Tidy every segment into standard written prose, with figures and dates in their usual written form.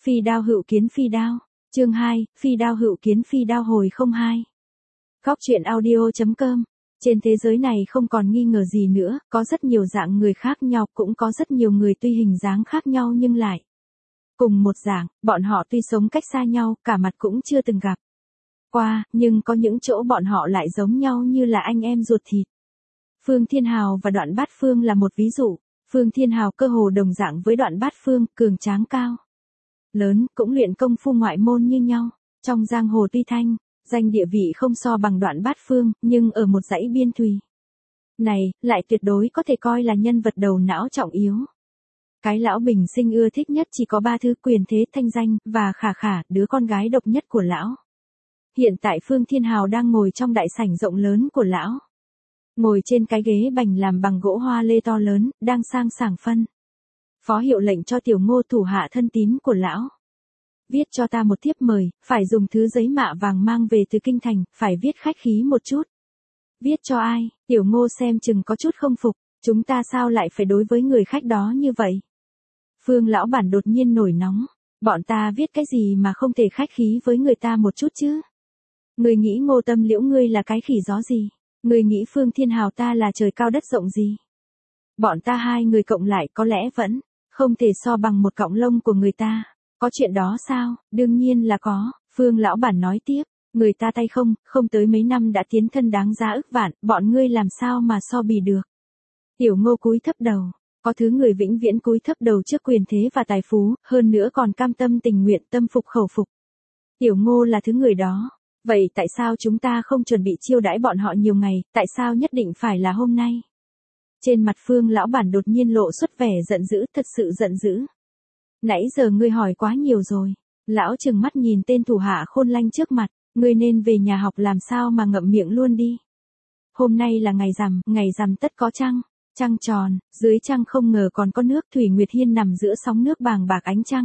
Phi đao hữu kiến phi đao. Chương 2, phi đao hữu kiến phi đao hồi 02. Góc truyện audio.com. Trên thế giới này không còn nghi ngờ gì nữa, có rất nhiều dạng người khác nhau, cũng có rất nhiều người tuy hình dáng khác nhau nhưng lại cùng một dạng, bọn họ tuy sống cách xa nhau, cả mặt cũng chưa từng gặp qua, nhưng có những chỗ bọn họ lại giống nhau như là anh em ruột thịt. Phương Thiên Hào và Đoạn Bát Phương là một ví dụ. Phương Thiên Hào cơ hồ đồng dạng với Đoạn Bát Phương, cường tráng cao lớn, cũng luyện công phu ngoại môn như nhau. Trong giang hồ tuy thanh danh địa vị không so bằng Đoạn Bát Phương, nhưng ở một dãy biên thùy này, lại tuyệt đối có thể coi là nhân vật đầu não trọng yếu. Cái lão bình sinh ưa thích nhất chỉ có 3 thứ: quyền thế, thanh danh, và Khả Khả, đứa con gái độc nhất của lão. Hiện tại Phương Thiên Hào đang ngồi trong đại sảnh rộng lớn của lão. Ngồi trên cái ghế bành làm bằng gỗ hoa lê to lớn, đang sang sảng phân phó hiệu lệnh cho Tiểu Ngô, thủ hạ thân tín của lão. Viết cho ta một thiếp mời, phải dùng thứ giấy mạ vàng mang về từ kinh thành, phải viết khách khí một chút. Viết cho ai? Tiểu Ngô xem chừng có chút không phục, chúng ta sao lại phải đối với người khách đó như vậy? Phương lão bản đột nhiên nổi nóng, bọn ta viết cái gì mà không thể khách khí với người ta một chút chứ? Người nghĩ Ngô Tâm Liễu ngươi là cái khỉ gió gì? Người nghĩ Phương Thiên Hào ta là trời cao đất rộng gì? Bọn ta hai người cộng lại có lẽ vẫn không thể so bằng một cọng lông của người ta. Có chuyện đó sao? Đương nhiên là có. Phương lão bản nói tiếp, người ta tay không tới mấy năm đã tiến thân đáng giá ức vạn, bọn ngươi làm sao mà so bì được? Tiểu Ngô cúi thấp đầu, có thứ người vĩnh viễn cúi thấp đầu trước quyền thế và tài phú, hơn nữa còn cam tâm tình nguyện, tâm phục khẩu phục. Tiểu Ngô là thứ người đó. Vậy tại sao chúng ta không chuẩn bị chiêu đãi bọn họ nhiều ngày, tại sao nhất định phải là hôm nay? Trên mặt Phương lão bản đột nhiên lộ xuất vẻ giận dữ, thật sự giận dữ. Nãy giờ ngươi hỏi quá nhiều rồi. Lão trừng mắt nhìn tên thủ hạ khôn lanh trước mặt, ngươi nên về nhà học làm sao mà ngậm miệng luôn đi. Hôm nay là ngày rằm tất có trăng, trăng tròn, dưới trăng không ngờ còn có nước. Thủy Nguyệt Hiên nằm giữa sóng nước bàng bạc ánh trăng.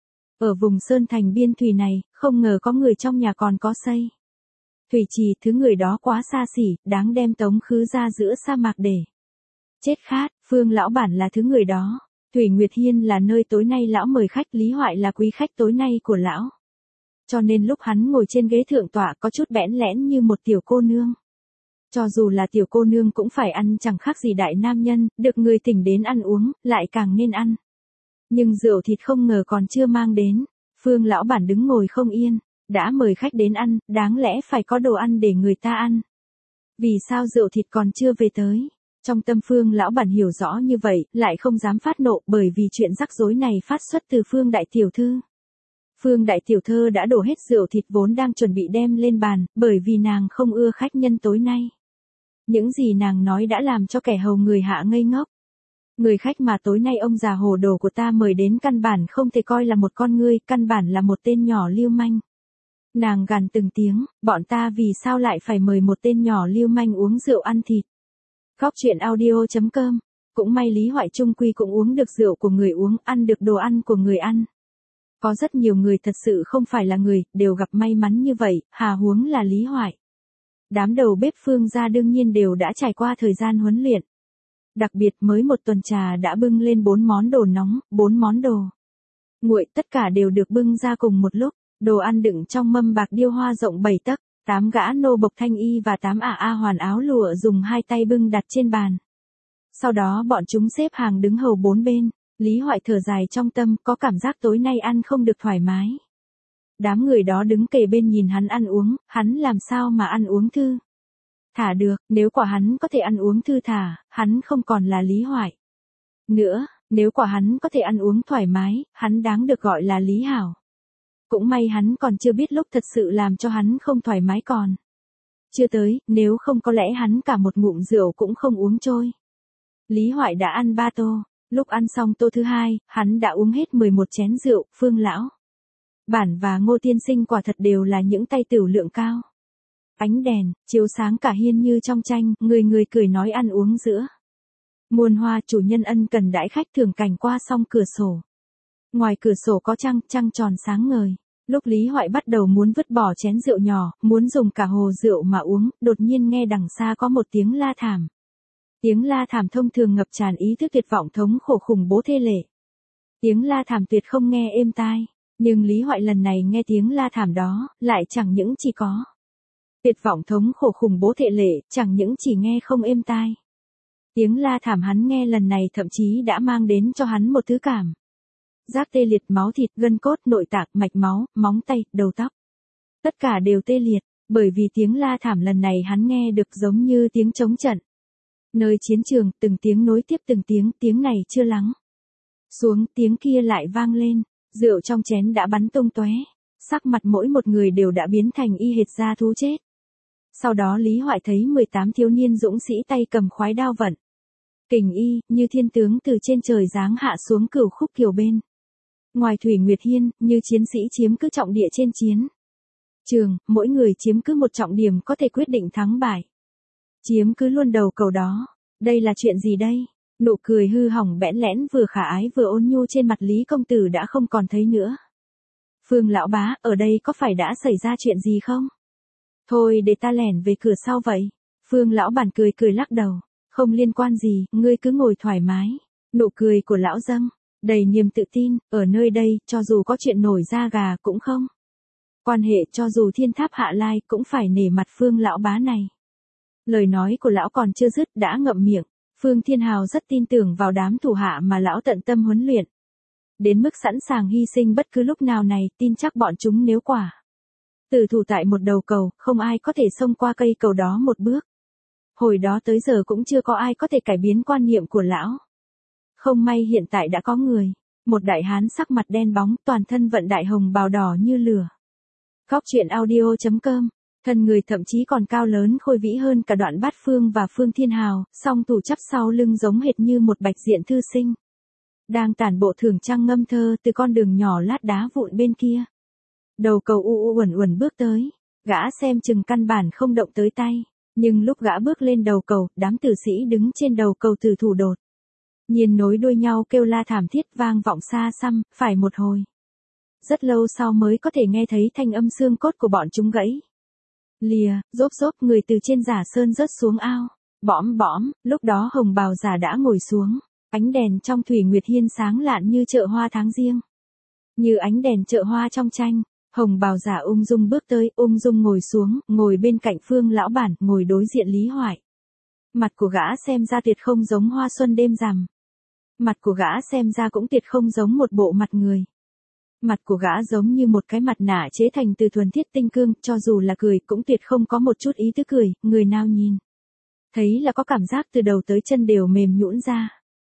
Ở vùng sơn thành biên thùy này, không ngờ có người trong nhà còn có xây thủy trì, thứ người đó quá xa xỉ, đáng đem tống khứ ra giữa sa mạc để chết khát. Phương lão bản là thứ người đó. Thủy Nguyệt Hiên là nơi tối nay lão mời khách, Lý Hoại là quý khách tối nay của lão. Cho nên lúc hắn ngồi trên ghế thượng tọa có chút bẽn lẽn như một tiểu cô nương. Cho dù là tiểu cô nương cũng phải ăn chẳng khác gì đại nam nhân, được người thỉnh đến ăn uống, lại càng nên ăn. Nhưng rượu thịt không ngờ còn chưa mang đến. Phương lão bản đứng ngồi không yên, đã mời khách đến ăn, đáng lẽ phải có đồ ăn để người ta ăn. Vì sao rượu thịt còn chưa về tới? Trong tâm Phương lão bản hiểu rõ như vậy, lại không dám phát nộ, bởi vì chuyện rắc rối này phát xuất từ Phương đại tiểu thư. Phương đại tiểu thư đã đổ hết rượu thịt vốn đang chuẩn bị đem lên bàn, bởi vì nàng không ưa khách nhân tối nay. Những gì nàng nói đã làm cho kẻ hầu người hạ ngây ngốc. Người khách mà tối nay ông già hồ đồ của ta mời đến căn bản không thể coi là một con ngươi, căn bản là một tên nhỏ lưu manh. Nàng gằn từng tiếng, bọn ta vì sao lại phải mời một tên nhỏ lưu manh uống rượu ăn thịt? Góc truyện audio.com. Cũng may Lý Hoại chung quy cũng uống được rượu của người uống, ăn được đồ ăn của người ăn. Có rất nhiều người thật sự không phải là người, đều gặp may mắn như vậy, hà huống là Lý Hoại. Đám đầu bếp Phương gia đương nhiên đều đã trải qua thời gian huấn luyện. Đặc biệt mới một tuần trà đã bưng lên 4 món đồ nóng, 4 món đồ nguội, tất cả đều được bưng ra cùng một lúc. Đồ ăn đựng trong mâm bạc điêu hoa rộng 7 tấc, 8 gã nô bộc thanh y và 8 hoàn áo lụa dùng 2 tay bưng đặt trên bàn. Sau đó bọn chúng xếp hàng đứng hầu 4 bên. Lý Hoại thở dài trong tâm, có cảm giác tối nay ăn không được thoải mái. Đám người đó đứng kề bên nhìn hắn ăn uống, hắn làm sao mà ăn uống thư thả được? Nếu quả hắn có thể ăn uống thư thả, hắn không còn là Lý Hoại nữa. Nếu quả hắn có thể ăn uống thoải mái, hắn đáng được gọi là Lý Hảo. Cũng may hắn còn chưa biết lúc thật sự làm cho hắn không thoải mái còn chưa tới, nếu không có lẽ hắn cả một ngụm rượu cũng không uống trôi. Lý Hoại đã ăn 3 tô, lúc ăn xong tô thứ 2, hắn đã uống hết 11 chén rượu. Phương lão bản và Ngô tiên sinh quả thật đều là những tay tửu lượng cao. Ánh đèn chiếu sáng cả hiên như trong tranh, người người cười nói ăn uống giữa muôn hoa. Chủ nhân ân cần đãi khách, thưởng cảnh qua song cửa sổ. Ngoài cửa sổ có trăng tròn sáng ngời. Lúc Lý Hoại bắt đầu muốn vứt bỏ chén rượu nhỏ, muốn dùng cả hồ rượu mà uống, đột nhiên nghe đằng xa có một tiếng la thảm. Tiếng la thảm thông thường ngập tràn ý thức tuyệt vọng, thống khổ, khủng bố, thê lệ. Tiếng la thảm tuyệt không nghe êm tai. Nhưng Lý Hoại lần này nghe tiếng la thảm đó, lại chẳng những chỉ có tuyệt vọng thống khổ khủng bố thệ lệ, chẳng những chỉ nghe không êm tai. Tiếng la thảm hắn nghe lần này thậm chí đã mang đến cho hắn một thứ cảm giác tê liệt, máu thịt, gân cốt, nội tạng, mạch máu, móng tay, đầu tóc. Tất cả đều tê liệt, bởi vì tiếng la thảm lần này hắn nghe được giống như tiếng trống trận. Nơi chiến trường, từng tiếng nối tiếp từng tiếng này chưa lắng xuống, tiếng kia lại vang lên, rượu trong chén đã bắn tung tóe, sắc mặt mỗi một người đều đã biến thành y hệt da thú chết. Sau đó Lý Hoại thấy 18 thiếu niên dũng sĩ tay cầm khoái đao vận kình y, như thiên tướng từ trên trời giáng hạ xuống Cửu Khúc Kiều bên ngoài Thủy Nguyệt Hiên, như chiến sĩ chiếm cứ trọng địa trên chiến trường, mỗi người chiếm cứ một trọng điểm có thể quyết định thắng bại. Chiếm cứ luôn đầu cầu đó. Đây là chuyện gì đây? Nụ cười hư hỏng bẽn lẽn vừa khả ái vừa ôn nhu trên mặt Lý công tử đã không còn thấy nữa. Phương lão bá, ở đây có phải đã xảy ra chuyện gì không? Thôi để ta lẻn về cửa sau vậy. Phương lão bản cười cười lắc đầu. Không liên quan gì, ngươi cứ ngồi thoải mái. Nụ cười của lão dâng đầy niềm tự tin, ở nơi đây, cho dù có chuyện nổi da gà cũng không quan hệ, cho dù thiên tháp hạ lai cũng phải nể mặt Phương lão bá này. Lời nói của lão còn chưa dứt đã ngậm miệng. Phương Thiên Hào rất tin tưởng vào đám thủ hạ mà lão tận tâm huấn luyện. Đến mức sẵn sàng hy sinh bất cứ lúc nào này, tin chắc bọn chúng nếu quả tử thủ tại một đầu cầu, không ai có thể xông qua cây cầu đó một bước. Hồi đó tới giờ cũng chưa có ai có thể cải biến quan niệm của lão. Không may hiện tại đã có người. Một đại hán sắc mặt đen bóng, toàn thân vận đại hồng bào đỏ như lửa. Góc truyện audio.com. Thân người thậm chí còn cao lớn khôi vĩ hơn cả Đoạn Bát Phương và Phương Thiên Hào, song tủ chắp sau lưng giống hệt như một bạch diện thư sinh. Đang tản bộ thưởng trăng ngâm thơ từ con đường nhỏ lát đá vụn bên kia. Đầu cầu u uẩn uẩn bước tới. Gã xem chừng căn bản không động tới tay. Nhưng lúc gã bước lên đầu cầu, đám tử sĩ đứng trên đầu cầu tử thủ đột nhiên nối đuôi nhau kêu la thảm thiết vang vọng xa xăm, phải một hồi. Rất lâu sau mới có thể nghe thấy thanh âm xương cốt của bọn chúng gãy lìa, rốp người từ trên giả sơn rớt xuống ao. Bõm bõm, lúc đó hồng bào giả đã ngồi xuống. Ánh đèn trong Thủy Nguyệt Hiên sáng lạn như chợ hoa tháng riêng. Như ánh đèn chợ hoa trong tranh. Hồng bào giả ung dung bước tới, ung dung ngồi xuống, ngồi bên cạnh Phương lão bản, ngồi đối diện Lý Hoại. Mặt của gã xem ra tuyệt không giống hoa xuân đêm rằm. Mặt của gã xem ra cũng tuyệt không giống một bộ mặt người. Mặt của gã giống như một cái mặt nạ chế thành từ thuần thiết tinh cương, cho dù là cười cũng tuyệt không có một chút ý tứ cười, người nào nhìn thấy là có cảm giác từ đầu tới chân đều mềm nhũn ra.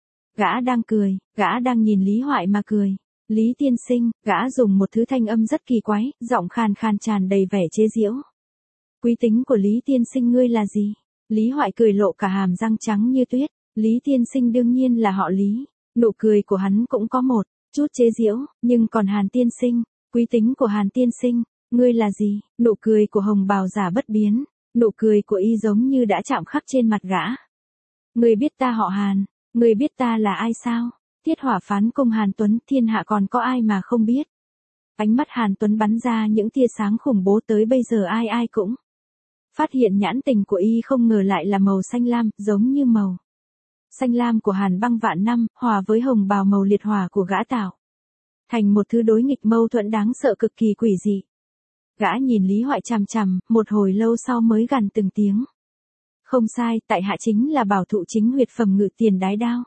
Gã đang cười, gã đang nhìn Lý Hoại mà cười. Lý tiên sinh, gã dùng một thứ thanh âm rất kỳ quái, giọng khàn khàn tràn đầy vẻ chế giễu. Quý tính của Lý tiên sinh ngươi là gì? Lý Hoại cười lộ cả hàm răng trắng như tuyết. Lý tiên sinh đương nhiên là họ Lý. Nụ cười của hắn cũng có một chút chế giễu, nhưng còn Hàn tiên sinh, quý tính của Hàn tiên sinh, ngươi là gì? Nụ cười của hồng bào giả bất biến, nụ cười của y giống như đã chạm khắc trên mặt gã. Ngươi biết ta họ Hàn, ngươi biết ta là ai sao? Tiết Hỏa phán công Hàn Tuấn, thiên hạ còn có ai mà không biết. Ánh mắt Hàn Tuấn bắn ra những tia sáng khủng bố, tới bây giờ ai cũng phát hiện nhãn tình của y không ngờ lại là màu xanh lam, giống như màu xanh lam của Hàn Băng vạn năm, hòa với hồng bào màu liệt hỏa của gã tạo thành một thứ đối nghịch mâu thuẫn đáng sợ cực kỳ quỷ dị. Gã nhìn Lý Hoại chằm chằm, một hồi lâu sau mới gằn từng tiếng. Không sai, tại hạ chính là bảo thụ chính huyệt phẩm ngự tiền đái đao.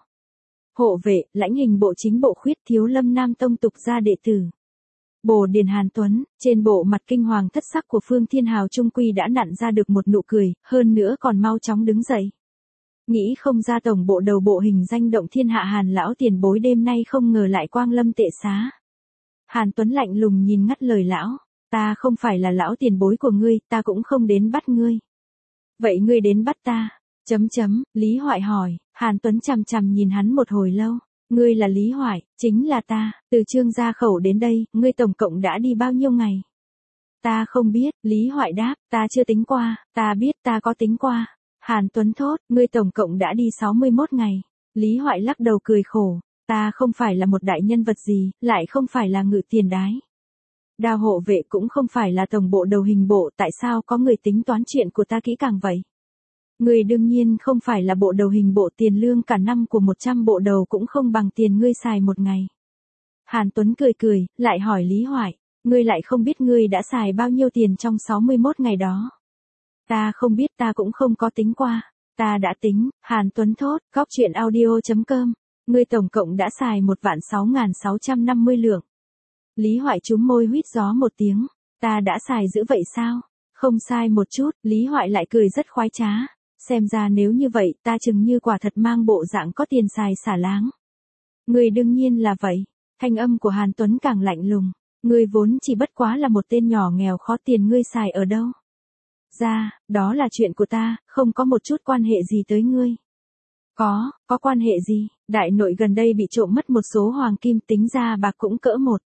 Hộ vệ, lãnh hình bộ chính bộ khuyết thiếu lâm nam tông tục gia đệ tử. Bồ Điền Hàn Tuấn, trên bộ mặt kinh hoàng thất sắc của Phương Thiên Hào trung quy đã nặn ra được một nụ cười, hơn nữa còn mau chóng đứng dậy. Nghĩ không ra tổng bộ đầu bộ hình danh động thiên hạ Hàn lão tiền bối đêm nay không ngờ lại quang lâm tệ xá. Hàn Tuấn lạnh lùng nhìn ngắt lời lão, ta không phải là lão tiền bối của ngươi, ta cũng không đến bắt ngươi. Vậy ngươi đến bắt ta? Lý Hoại hỏi. Hàn Tuấn chằm chằm nhìn hắn một hồi lâu. Ngươi là Lý Hoại, chính là ta, từ Trương gia khẩu đến đây, ngươi tổng cộng đã đi bao nhiêu ngày? Ta không biết, Lý Hoại đáp, ta chưa tính qua, ta biết ta có tính qua. Hàn Tuấn thốt, ngươi tổng cộng đã đi 61 ngày. Lý Hoại lắc đầu cười khổ, ta không phải là một đại nhân vật gì, lại không phải là ngự tiền đái đao hộ vệ, cũng không phải là tổng bộ đầu hình bộ, tại sao có người tính toán chuyện của ta kỹ càng vậy? Ngươi đương nhiên không phải là bộ đầu hình bộ, tiền lương cả năm của 100 bộ đầu cũng không bằng tiền ngươi xài một ngày. Hàn Tuấn cười cười, lại hỏi Lý Hoại, ngươi lại không biết ngươi đã xài bao nhiêu tiền trong 61 ngày đó. Ta không biết, ta cũng không có tính qua. Ta đã tính, Hàn Tuấn thốt, góc chuyện audio.com. Ngươi tổng cộng đã xài 1.6.650 lượng. Lý Hoại chúm môi huýt gió một tiếng. Ta đã xài dữ vậy sao? Không sai một chút, Lý Hoại lại cười rất khoái trá. Xem ra nếu như vậy, ta chừng như quả thật mang bộ dạng có tiền xài xả láng. Ngươi đương nhiên là vậy. Thanh âm của Hàn Tuấn càng lạnh lùng. Ngươi vốn chỉ bất quá là một tên nhỏ nghèo khó tiền, ngươi xài ở đâu? Ra, đó là chuyện của ta, không có một chút quan hệ gì tới ngươi. Có quan hệ gì? Đại nội gần đây bị trộm mất một số hoàng kim, tính ra bạc cũng cỡ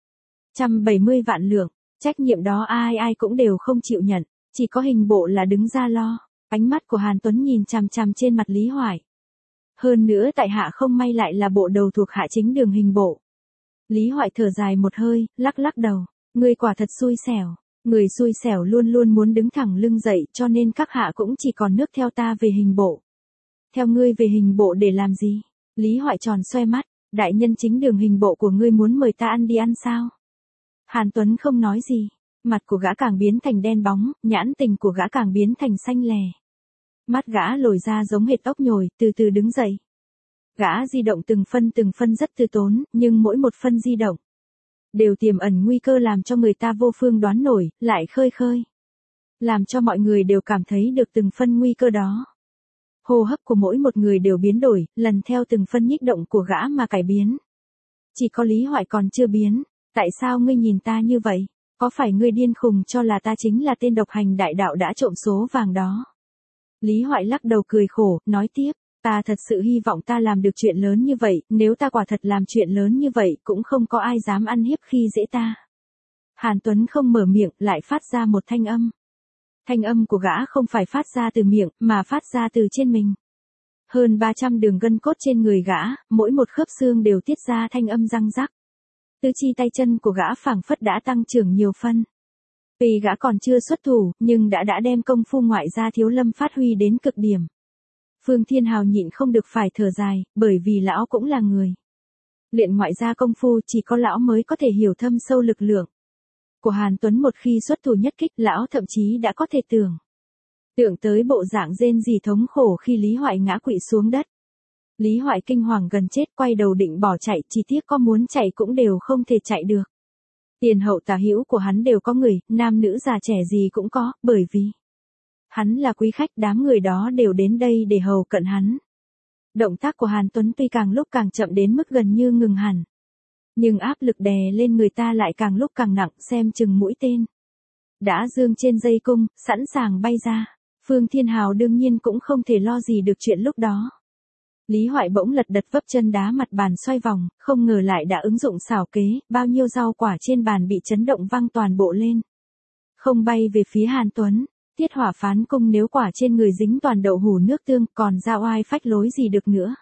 170 vạn lượng. Trách nhiệm đó ai ai cũng đều không chịu nhận, chỉ có hình bộ là đứng ra lo. Ánh mắt của Hàn Tuấn nhìn chằm chằm trên mặt Lý Hoại. Hơn nữa tại hạ không may lại là bộ đầu thuộc hạ chính đường hình bộ. Lý Hoại thở dài một hơi, lắc lắc đầu. Ngươi quả thật xui xẻo. Người xui xẻo luôn luôn muốn đứng thẳng lưng dậy, cho nên các hạ cũng chỉ còn nước theo ta về hình bộ. Theo ngươi về hình bộ để làm gì? Lý Hoại tròn xoe mắt, đại nhân chính đường hình bộ của ngươi muốn mời ta ăn đi ăn sao? Hàn Tuấn không nói gì, mặt của gã càng biến thành đen bóng, nhãn tình của gã càng biến thành xanh lè. Mắt gã lồi ra giống hệt ốc nhồi, từ từ đứng dậy. Gã di động từng phân rất từ tốn, nhưng mỗi một phân di động đều tiềm ẩn nguy cơ làm cho người ta vô phương đoán nổi, lại khơi khơi. Làm cho mọi người đều cảm thấy được từng phân nguy cơ đó. Hô hấp của mỗi một người đều biến đổi, lần theo từng phân nhích động của gã mà cải biến. Chỉ có Lý Hoại còn chưa biến. Tại sao ngươi nhìn ta như vậy? Có phải ngươi điên khùng cho là ta chính là tên độc hành đại đạo đã trộm số vàng đó? Lý Hoại lắc đầu cười khổ, nói tiếp. Ta thật sự hy vọng ta làm được chuyện lớn như vậy, nếu ta quả thật làm chuyện lớn như vậy, cũng không có ai dám ăn hiếp khi dễ ta. Hàn Tuấn không mở miệng, lại phát ra một thanh âm. Thanh âm của gã không phải phát ra từ miệng, mà phát ra từ trên mình. Hơn 300 đường gân cốt trên người gã, mỗi một khớp xương đều tiết ra thanh âm răng rắc. Tứ chi tay chân của gã phảng phất đã tăng trưởng nhiều phân. Vì gã còn chưa xuất thủ, nhưng đã đem công phu ngoại gia thiếu lâm phát huy đến cực điểm. Phương Thiên Hào nhịn không được phải thở dài, bởi vì lão cũng là người luyện ngoại gia công phu, chỉ có lão mới có thể hiểu thâm sâu lực lượng của Hàn Tuấn. Một khi xuất thủ nhất kích, lão thậm chí đã có thể tưởng tới bộ dạng rên rỉ thống khổ khi Lý Hoại ngã quỵ xuống đất. Lý Hoại kinh hoàng gần chết, quay đầu định bỏ chạy, chỉ tiếc có muốn chạy cũng đều không thể chạy được. Tiền hậu tả hữu của hắn đều có người, nam nữ già trẻ gì cũng có, bởi vì hắn là quý khách, đám người đó đều đến đây để hầu cận hắn. Động tác của Hàn Tuấn tuy càng lúc càng chậm đến mức gần như ngừng hẳn, nhưng áp lực đè lên người ta lại càng lúc càng nặng, xem chừng mũi tên đã dương trên dây cung, sẵn sàng bay ra. Phương Thiên Hào đương nhiên cũng không thể lo gì được chuyện lúc đó. Lý Hoại bỗng lật đật vấp chân đá mặt bàn xoay vòng, không ngờ lại đã ứng dụng xảo kế, bao nhiêu rau quả trên bàn bị chấn động văng toàn bộ lên. Không bay về phía Hàn Tuấn. Tiết Hỏa phán cung nếu quả trên người dính toàn đậu hủ nước tương, còn ra oai phách lối gì được nữa.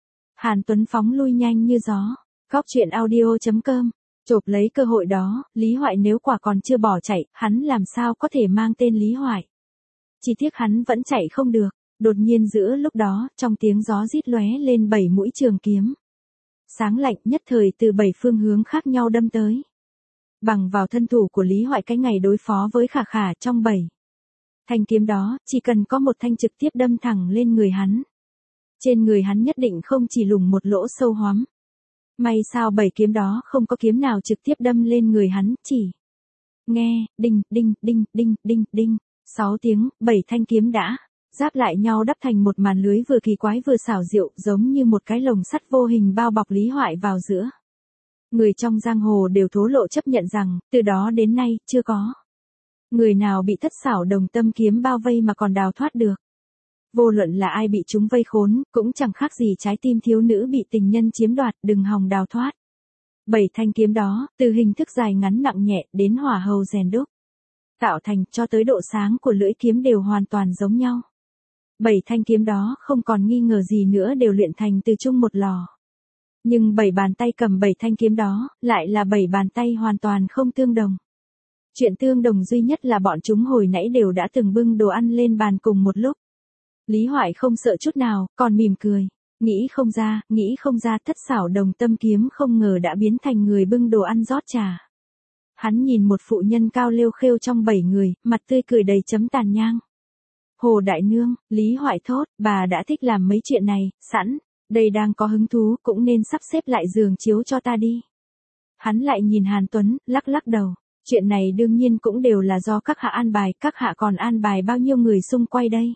Hàn Tuấn phóng lui nhanh như gió. Góc chuyện audio.com. Chộp lấy cơ hội đó, Lý Hoại nếu quả còn chưa bỏ chạy, hắn làm sao có thể mang tên Lý Hoại. Chỉ tiếc hắn vẫn chạy không được. Đột nhiên giữa lúc đó, trong tiếng gió rít lóe lên 7 mũi trường kiếm. Sáng lạnh nhất thời từ 7 phương hướng khác nhau đâm tới. Bằng vào thân thủ của Lý Hoại cái ngày đối phó với Khả Khả trong 7 thanh kiếm đó, chỉ cần có một thanh trực tiếp đâm thẳng lên người hắn. Trên người hắn nhất định không chỉ lủng một lỗ sâu hoắm. May sao 7 kiếm đó không có kiếm nào trực tiếp đâm lên người hắn, chỉ nghe, đinh, đinh, đinh, đinh, đinh, đinh, 6 tiếng, 7 thanh kiếm đã giáp lại nhau đắp thành một màn lưới vừa kỳ quái vừa xảo diệu, giống như một cái lồng sắt vô hình bao bọc Lý Hoại vào giữa. Người trong giang hồ đều thố lộ chấp nhận rằng, từ đó đến nay, chưa có người nào bị thất xảo đồng tâm kiếm bao vây mà còn đào thoát được. Vô luận là ai bị chúng vây khốn, cũng chẳng khác gì trái tim thiếu nữ bị tình nhân chiếm đoạt, đừng hòng đào thoát. 7 thanh kiếm đó, từ hình thức dài ngắn nặng nhẹ, đến hỏa hầu rèn đúc tạo thành, cho tới độ sáng của lưỡi kiếm đều hoàn toàn giống nhau. 7 thanh kiếm đó không còn nghi ngờ gì nữa đều luyện thành từ chung một lò. Nhưng 7 bàn tay cầm 7 thanh kiếm đó, lại là 7 bàn tay hoàn toàn không tương đồng. Chuyện tương đồng duy nhất là bọn chúng hồi nãy đều đã từng bưng đồ ăn lên bàn cùng một lúc. Lý Hoại không sợ chút nào, còn mỉm cười. Nghĩ không ra thất xảo đồng tâm kiếm không ngờ đã biến thành người bưng đồ ăn rót trà. Hắn nhìn một phụ nhân cao lêu khêu trong 7 người, mặt tươi cười đầy chấm tàn nhang. Hồ đại nương, Lý Hoại thốt, bà đã thích làm mấy chuyện này, sẵn, đây đang có hứng thú, cũng nên sắp xếp lại giường chiếu cho ta đi. Hắn lại nhìn Hàn Tuấn, lắc lắc đầu, chuyện này đương nhiên cũng đều là do các hạ an bài, các hạ còn an bài bao nhiêu người xung quanh đây.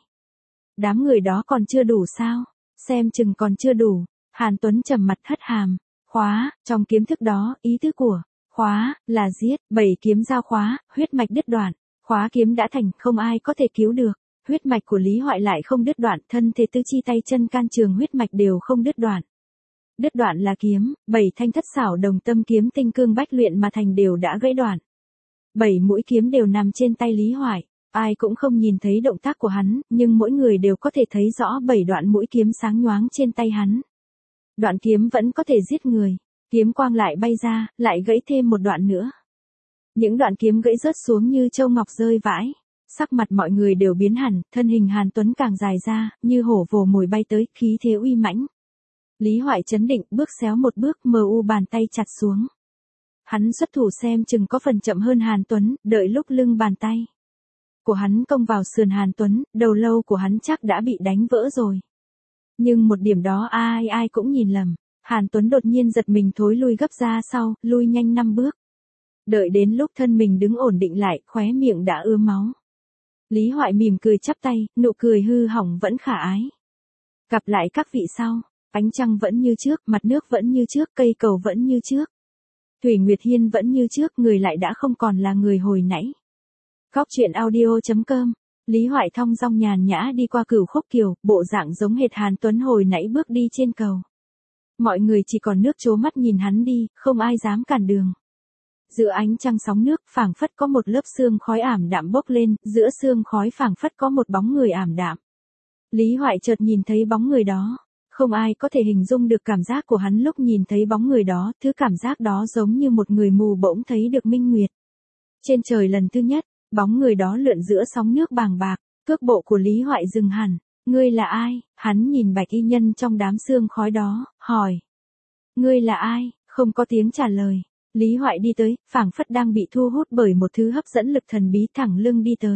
Đám người đó còn chưa đủ sao, xem chừng còn chưa đủ. Hàn Tuấn trầm mặt hất hàm, khóa, trong kiếm thức đó, ý tứ của khóa, là giết, 7 kiếm giao khóa, huyết mạch đứt đoạn, khóa kiếm đã thành, không ai có thể cứu được. Huyết mạch của Lý Hoại lại không đứt đoạn, thân thể tứ chi tay chân can trường huyết mạch đều không đứt đoạn. Đứt đoạn là kiếm, 7 thanh thất xảo đồng tâm kiếm tinh cương bách luyện mà thành đều đã gãy đoạn. 7 mũi kiếm đều nằm trên tay Lý Hoại, ai cũng không nhìn thấy động tác của hắn, nhưng mỗi người đều có thể thấy rõ 7 đoạn mũi kiếm sáng nhoáng trên tay hắn. Đoạn kiếm vẫn có thể giết người, kiếm quang lại bay ra, lại gãy thêm một đoạn nữa. Những đoạn kiếm gãy rớt xuống như châu ngọc rơi vãi. Sắc mặt mọi người đều biến hẳn, thân hình Hàn Tuấn càng dài ra, như hổ vồ mồi bay tới, khí thế uy mãnh. Lý Hoại chấn định, bước xéo một bước, bàn tay chặt xuống. Hắn xuất thủ xem chừng có phần chậm hơn Hàn Tuấn, đợi lúc lưng bàn tay của hắn công vào sườn Hàn Tuấn, đầu lâu của hắn chắc đã bị đánh vỡ rồi. Nhưng một điểm đó ai cũng nhìn lầm, Hàn Tuấn đột nhiên giật mình thối lui gấp ra sau, lui nhanh 5 bước. Đợi đến lúc thân mình đứng ổn định lại, khóe miệng đã ứa máu. Lý Hoại mỉm cười chắp tay, nụ cười hư hỏng vẫn khả ái. Gặp lại các vị sau, ánh trăng vẫn như trước, mặt nước vẫn như trước, cây cầu vẫn như trước. Thủy Nguyệt Hiên vẫn như trước, người lại đã không còn là người hồi nãy. Góc truyện audio.com, Lý Hoại thong dong nhàn nhã đi qua Cửu Khúc Kiều, bộ dạng giống hệt Hàn Tuấn hồi nãy bước đi trên cầu. Mọi người chỉ còn nước trố mắt nhìn hắn đi, không ai dám cản đường. Giữa ánh trăng sóng nước, phảng phất có một lớp sương khói ảm đạm bốc lên, giữa sương khói phảng phất có một bóng người ảm đạm. Lý Hoại chợt nhìn thấy bóng người đó, không ai có thể hình dung được cảm giác của hắn lúc nhìn thấy bóng người đó, thứ cảm giác đó giống như một người mù bỗng thấy được minh nguyệt. Trên trời lần thứ nhất, bóng người đó lượn giữa sóng nước bàng bạc, cước bộ của Lý Hoại dừng hẳn. Ngươi là ai? Hắn nhìn bạch y nhân trong đám sương khói đó, hỏi. Ngươi là ai? Không có tiếng trả lời. Lý Hoại đi tới, phảng phất đang bị thu hút bởi một thứ hấp dẫn lực thần bí, thẳng lưng đi tới.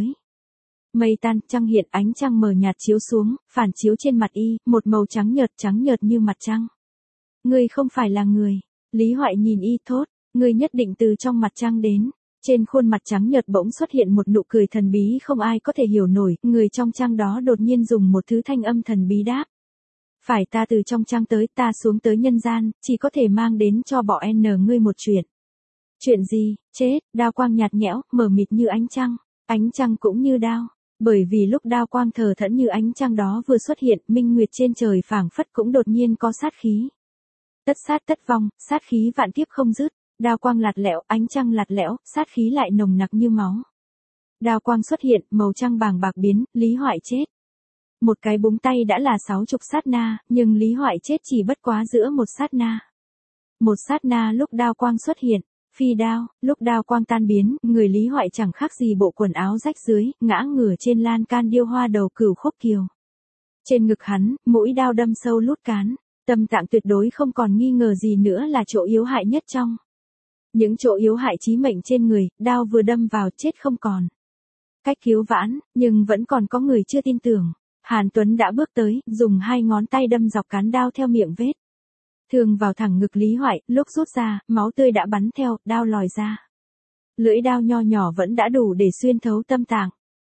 Mây tan, trăng hiện, ánh trăng mờ nhạt chiếu xuống, phản chiếu trên mặt y, một màu trắng nhợt như mặt trăng. Ngươi không phải là người. Lý Hoại nhìn y thốt, ngươi nhất định từ trong mặt trăng đến. Trên khuôn mặt trắng nhợt bỗng xuất hiện một nụ cười thần bí không ai có thể hiểu nổi, người trong trăng đó đột nhiên dùng một thứ thanh âm thần bí đáp. Phải, ta từ trong trăng tới, ta xuống tới nhân gian, chỉ có thể mang đến cho bọn ngươi một chuyện. Chuyện gì? Chết, đao quang nhạt nhẽo, mờ mịt như ánh trăng cũng như đao. Bởi vì lúc đao quang thờ thẫn như ánh trăng đó vừa xuất hiện, minh nguyệt trên trời phảng phất cũng đột nhiên có sát khí. Tất sát tất vong, sát khí vạn kiếp không dứt. Đao quang lạt lẽo, ánh trăng lạt lẽo, sát khí lại nồng nặc như máu. Đao quang xuất hiện, màu trăng bàng bạc biến, Lý Hoại chết. Một cái búng tay đã là 60 sát na, nhưng Lý Hoại chết chỉ bất quá giữa một sát na. Một sát na lúc đao quang xuất hiện, phi đao, lúc đao quang tan biến, người Lý Hoại chẳng khác gì bộ quần áo rách dưới, ngã ngửa trên lan can điêu hoa đầu Cửu Khúc Kiều. Trên ngực hắn, mũi đao đâm sâu lút cán, tâm tạng tuyệt đối không còn nghi ngờ gì nữa là chỗ yếu hại nhất trong. Những chỗ yếu hại chí mệnh trên người, đao vừa đâm vào chết không còn. Cách cứu vãn, nhưng vẫn còn có người chưa tin tưởng. Hàn Tuấn đã bước tới, dùng 2 ngón tay đâm dọc cán đao theo miệng vết. Thương vào thẳng ngực Lý Hoại, lúc rút ra, máu tươi đã bắn theo, đao lòi ra. Lưỡi đao nho nhỏ vẫn đã đủ để xuyên thấu tâm tạng.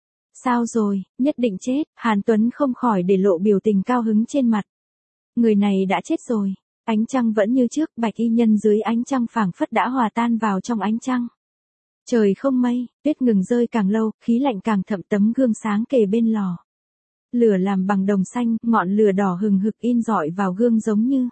Sao rồi, nhất định chết, Hàn Tuấn không khỏi để lộ biểu tình cao hứng trên mặt. Người này đã chết rồi. Ánh trăng vẫn như trước, bạch y nhân dưới ánh trăng phảng phất đã hòa tan vào trong ánh trăng. Trời không mây, tuyết ngừng rơi càng lâu, khí lạnh càng thậm, tấm gương sáng kề bên lò. Lửa làm bằng đồng xanh, ngọn lửa đỏ hừng hực in rọi vào gương giống như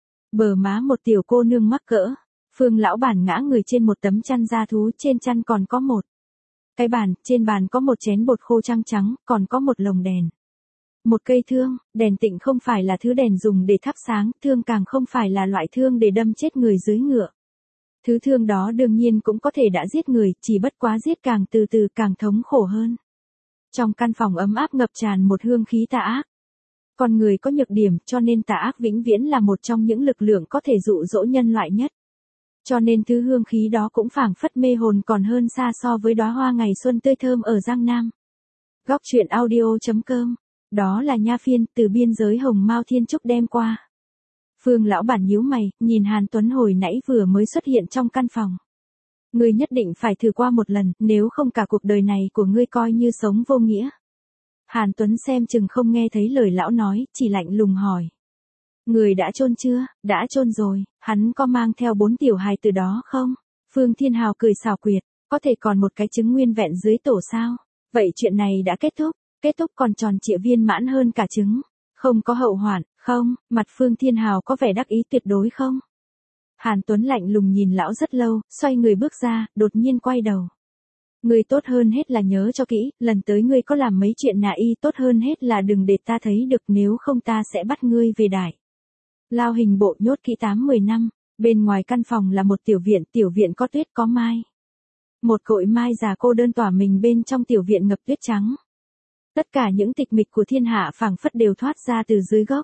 bờ má một tiểu cô nương mắc cỡ. Phương lão bản ngã người trên một tấm chăn da thú, trên chăn còn có một cái bàn, trên bàn có một chén bột khô trắng, còn có một lồng đèn. Một cây thương, đèn tịnh không phải là thứ đèn dùng để thắp sáng, thương càng không phải là loại thương để đâm chết người dưới ngựa. Thứ thương đó đương nhiên cũng có thể đã giết người, chỉ bất quá giết càng từ từ càng thống khổ hơn. Trong căn phòng ấm áp ngập tràn một hương khí tà ác. Con người có nhược điểm, cho nên tà ác vĩnh viễn là một trong những lực lượng có thể dụ dỗ nhân loại nhất. Cho nên thứ hương khí đó cũng phảng phất mê hồn còn hơn xa so với đóa hoa ngày xuân tươi thơm ở Giang Nam. Góc truyện audio.com. Đó là nha phiên từ biên giới Hồng Mao Thiên Trúc đem qua. Phương lão bản nhíu mày, nhìn Hàn Tuấn hồi nãy vừa mới xuất hiện trong căn phòng. Ngươi nhất định phải thử qua một lần, nếu không cả cuộc đời này của ngươi coi như sống vô nghĩa. Hàn Tuấn xem chừng không nghe thấy lời lão nói, chỉ lạnh lùng hỏi. Người đã chôn chưa? Đã chôn rồi, hắn có mang theo 4 tiểu hài từ đó không? Phương Thiên Hào cười xảo quyệt, có thể còn một cái trứng nguyên vẹn dưới tổ sao? Vậy chuyện này đã kết thúc còn tròn trịa viên mãn hơn cả trứng. Không có hậu hoạn, không? Mặt Phương Thiên Hào có vẻ đắc ý tuyệt đối không? Hàn Tuấn lạnh lùng nhìn lão rất lâu, xoay người bước ra, đột nhiên quay đầu. Ngươi tốt hơn hết là nhớ cho kỹ, lần tới ngươi có làm mấy chuyện nà y tốt hơn hết là đừng để ta thấy được, nếu không ta sẽ bắt ngươi về đài. Lao hình bộ nhốt kỹ 8-10 năm, bên ngoài căn phòng là một tiểu viện có tuyết có mai. Một cội mai già cô đơn tỏa mình bên trong tiểu viện ngập tuyết trắng. Tất cả những tịch mịch của thiên hạ phảng phất đều thoát ra từ dưới gốc.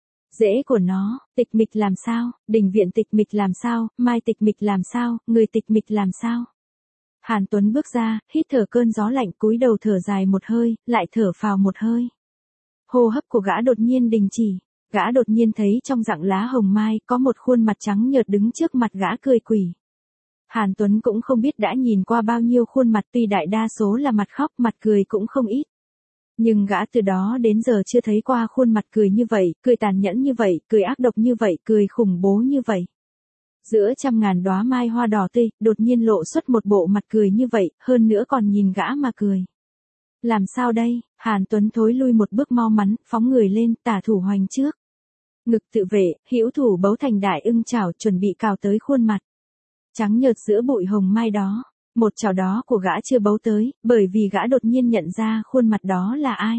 Rễ của nó, tịch mịch làm sao, đình viện tịch mịch làm sao, mai tịch mịch làm sao, người tịch mịch làm sao. Hàn Tuấn bước ra, hít thở cơn gió lạnh, cúi đầu thở dài một hơi, lại thở phào một hơi. Hô hấp của gã đột nhiên đình chỉ, gã đột nhiên thấy trong rặng lá hồng mai có một khuôn mặt trắng nhợt đứng trước mặt gã cười quỷ. Hàn Tuấn cũng không biết đã nhìn qua bao nhiêu khuôn mặt, tuy đại đa số là mặt khóc, mặt cười cũng không ít. Nhưng gã từ đó đến giờ chưa thấy qua khuôn mặt cười như vậy, cười tàn nhẫn như vậy, cười ác độc như vậy, cười khủng bố như vậy. Giữa trăm ngàn đóa mai hoa đỏ tươi, đột nhiên lộ xuất một bộ mặt cười như vậy, hơn nữa còn nhìn gã mà cười. Làm sao đây? Hàn Tuấn thối lui một bước mau mắn, phóng người lên, tả thủ hoành trước. Ngực tự vệ, hữu thủ bấu thành đại ưng chảo, chuẩn bị cào tới khuôn mặt. Trắng nhợt giữa bụi hồng mai đó, một chảo đó của gã chưa bấu tới, bởi vì gã đột nhiên nhận ra khuôn mặt đó là ai.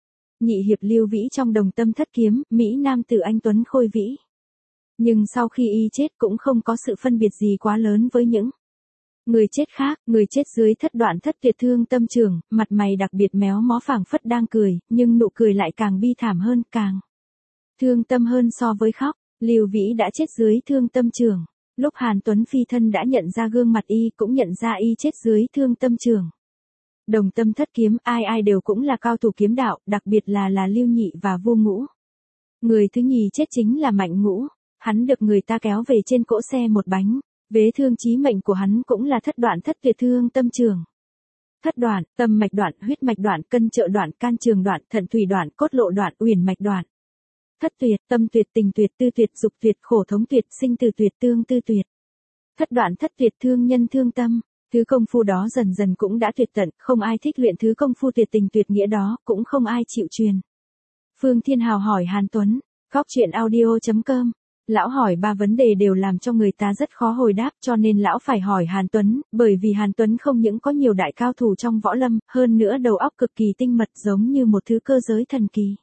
Nhị hiệp Lưu Vĩ trong Đồng Tâm Thất Kiếm, Mỹ Nam tử anh Tuấn Khôi Vĩ. Nhưng sau khi y chết cũng không có sự phân biệt gì quá lớn với những người chết khác, người chết dưới thất đoạn thất tuyệt thương tâm trường, mặt mày đặc biệt méo mó phảng phất đang cười, nhưng nụ cười lại càng bi thảm hơn, càng thương tâm hơn so với khóc. Lưu Vĩ đã chết dưới thương tâm trường. Lúc Hàn Tuấn phi thân đã nhận ra gương mặt y, cũng nhận ra y chết dưới thương tâm trường. Đồng Tâm Thất Kiếm, ai đều cũng là cao thủ kiếm đạo, đặc biệt là Lưu Nhị và Vu Ngũ. Người thứ nhì chết chính là Mạnh Ngũ. Hắn được người ta kéo về trên cỗ xe một bánh, vế thương chí mệnh của hắn cũng là thất đoạn thất tuyệt thương tâm trường. Thất đoạn, tâm mạch đoạn, huyết mạch đoạn, cân trợ đoạn, can trường đoạn, thận thủy đoạn, cốt lộ đoạn, uyển mạch đoạn. Thất tuyệt, tâm tuyệt, tình tuyệt, tư tuyệt, dục tuyệt, khổ thống tuyệt, sinh từ tuyệt, tương tư tuyệt. Thất đoạn thất tuyệt thương nhân thương tâm, thứ công phu đó dần dần cũng đã tuyệt tận, không ai thích luyện thứ công phu tuyệt tình tuyệt nghĩa đó, cũng không ai chịu truyền. Phương Thiên Hào hỏi Hàn Tuấn, góc truyện audio.com. Lão hỏi 3 vấn đề đều làm cho người ta rất khó hồi đáp, cho nên lão phải hỏi Hàn Tuấn, bởi vì Hàn Tuấn không những có nhiều đại cao thủ trong võ lâm, hơn nữa đầu óc cực kỳ tinh mật, giống như một thứ cơ giới thần kỳ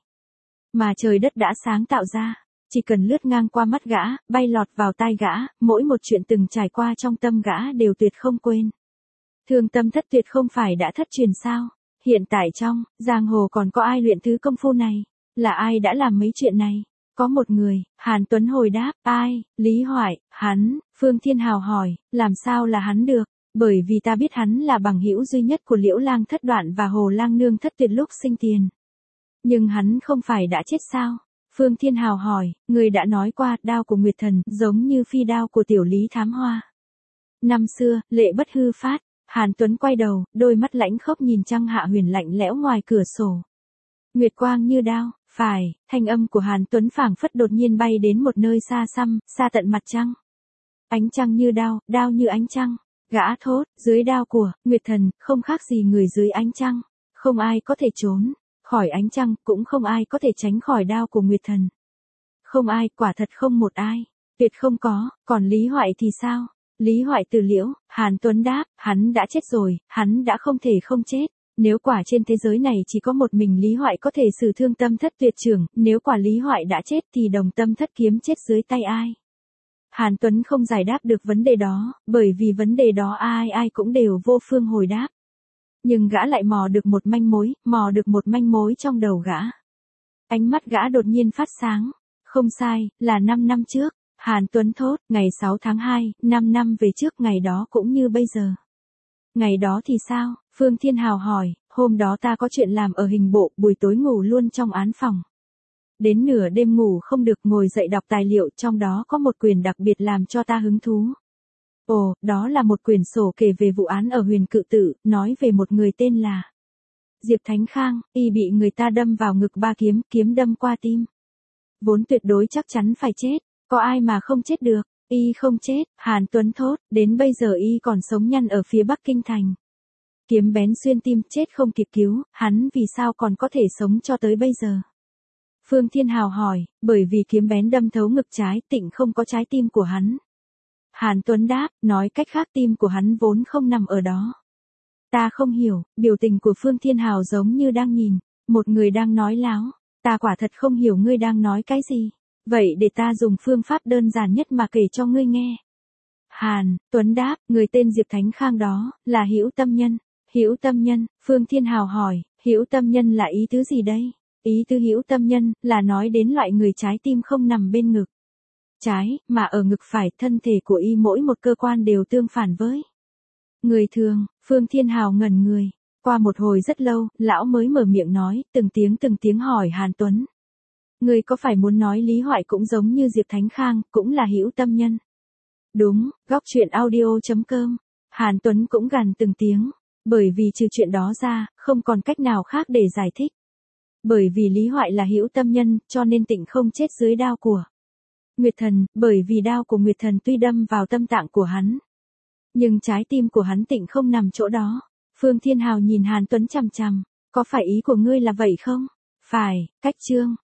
mà trời đất đã sáng tạo ra, chỉ cần lướt ngang qua mắt gã, bay lọt vào tai gã, mỗi một chuyện từng trải qua trong tâm gã đều tuyệt không quên. Thương tâm thất tuyệt không phải đã thất truyền sao? Hiện tại trong giang hồ còn có ai luyện thứ công phu này? Là ai đã làm mấy chuyện này? Có một người. Hàn Tuấn hồi đáp, ai? Lý Hoại. Hắn. Phương Thiên Hào hỏi, làm sao là hắn được? Bởi vì ta biết hắn là bằng hữu duy nhất của Liễu Lang Thất Đoạn và Hồ Lang Nương Thất Tuyệt lúc sinh tiền. Nhưng hắn không phải đã chết sao? Phương Thiên Hào hỏi, người đã nói qua, đao của Nguyệt Thần giống như phi đao của tiểu Lý Thám Hoa. Năm xưa, lệ bất hư phát. Hàn Tuấn quay đầu, đôi mắt lãnh khốc nhìn trăng hạ huyền lạnh lẽo ngoài cửa sổ. Nguyệt quang như đao, phải, thanh âm của Hàn Tuấn phảng phất đột nhiên bay đến một nơi xa xăm, xa tận mặt trăng. Ánh trăng như đao, đao như ánh trăng. Gã thốt, dưới đao của Nguyệt Thần, không khác gì người dưới ánh trăng. Không ai có thể trốn khỏi ánh trăng, cũng không ai có thể tránh khỏi đao của Nguyệt Thần. Không ai, quả thật không một ai. Tuyệt không có, còn Lý Hoại thì sao? Lý Hoại từ Liễu. Hàn Tuấn đáp, hắn đã chết rồi, hắn đã không thể không chết. Nếu quả trên thế giới này chỉ có một mình Lý Hoại có thể sử thương tâm thất tuyệt trường, nếu quả Lý Hoại đã chết thì Đồng Tâm Thất Kiếm chết dưới tay ai? Hàn Tuấn không giải đáp được vấn đề đó, bởi vì vấn đề đó ai cũng đều vô phương hồi đáp. Nhưng gã lại mò được một manh mối trong đầu gã. Ánh mắt gã đột nhiên phát sáng. Không sai, là 5 năm trước. Hàn Tuấn thốt, ngày 6 tháng 2, 5 năm về trước ngày đó cũng như bây giờ. Ngày đó thì sao? Phương Thiên Hào hỏi, hôm đó ta có chuyện làm ở hình bộ, buổi tối ngủ luôn trong án phòng. Đến nửa đêm ngủ không được, ngồi dậy đọc tài liệu, trong đó có một quyển đặc biệt làm cho ta hứng thú. Ồ, đó là một quyển sổ kể về vụ án ở Huyền Cự Tự, nói về một người tên là Diệp Thánh Khang, y bị người ta đâm vào ngực 3 kiếm, kiếm đâm qua tim. Vốn tuyệt đối chắc chắn phải chết, có ai mà không chết được, y không chết. Hàn Tuấn thốt, đến bây giờ y còn sống nhăn ở phía Bắc Kinh Thành. Kiếm bén xuyên tim, chết không kịp cứu, hắn vì sao còn có thể sống cho tới bây giờ? Phương Thiên Hào hỏi, bởi vì kiếm bén đâm thấu ngực trái, Tịnh không có trái tim của hắn. Hàn Tuấn đáp, nói cách khác tim của hắn vốn không nằm ở đó. Ta không hiểu, biểu tình của Phương Thiên Hào giống như đang nhìn một người đang nói láo. Ta quả thật không hiểu ngươi đang nói cái gì. Vậy để ta dùng phương pháp đơn giản nhất mà kể cho ngươi nghe. Hàn Tuấn đáp, người tên Diệp Thánh Khang đó là Hữu Tâm Nhân. Hữu Tâm Nhân? Phương Thiên Hào hỏi, Hữu Tâm Nhân là ý tứ gì đây? Ý tứ Hữu Tâm Nhân là nói đến loại người trái tim không nằm bên ngực trái, mà ở ngực phải. Thân thể của y mỗi một cơ quan đều tương phản với người thường. Phương Thiên Hào ngẩn người. Qua một hồi rất lâu, lão mới mở miệng nói, từng tiếng hỏi Hàn Tuấn. Ngươi có phải muốn nói Lý Hoại cũng giống như Diệp Thánh Khang, cũng là Hữu Tâm Nhân? Đúng, góc truyện audio.com. Hàn Tuấn cũng gằn từng tiếng. Bởi vì trừ chuyện đó ra, không còn cách nào khác để giải thích. Bởi vì Lý Hoại là Hữu Tâm Nhân, cho nên Tịnh không chết dưới đao của Nguyệt Thần, bởi vì đao của Nguyệt Thần tuy đâm vào tâm tạng của hắn, nhưng trái tim của hắn Tịnh không nằm chỗ đó. Phương Thiên Hào nhìn Hàn Tuấn chằm chằm, có phải ý của ngươi là vậy không? Phải, cách chương.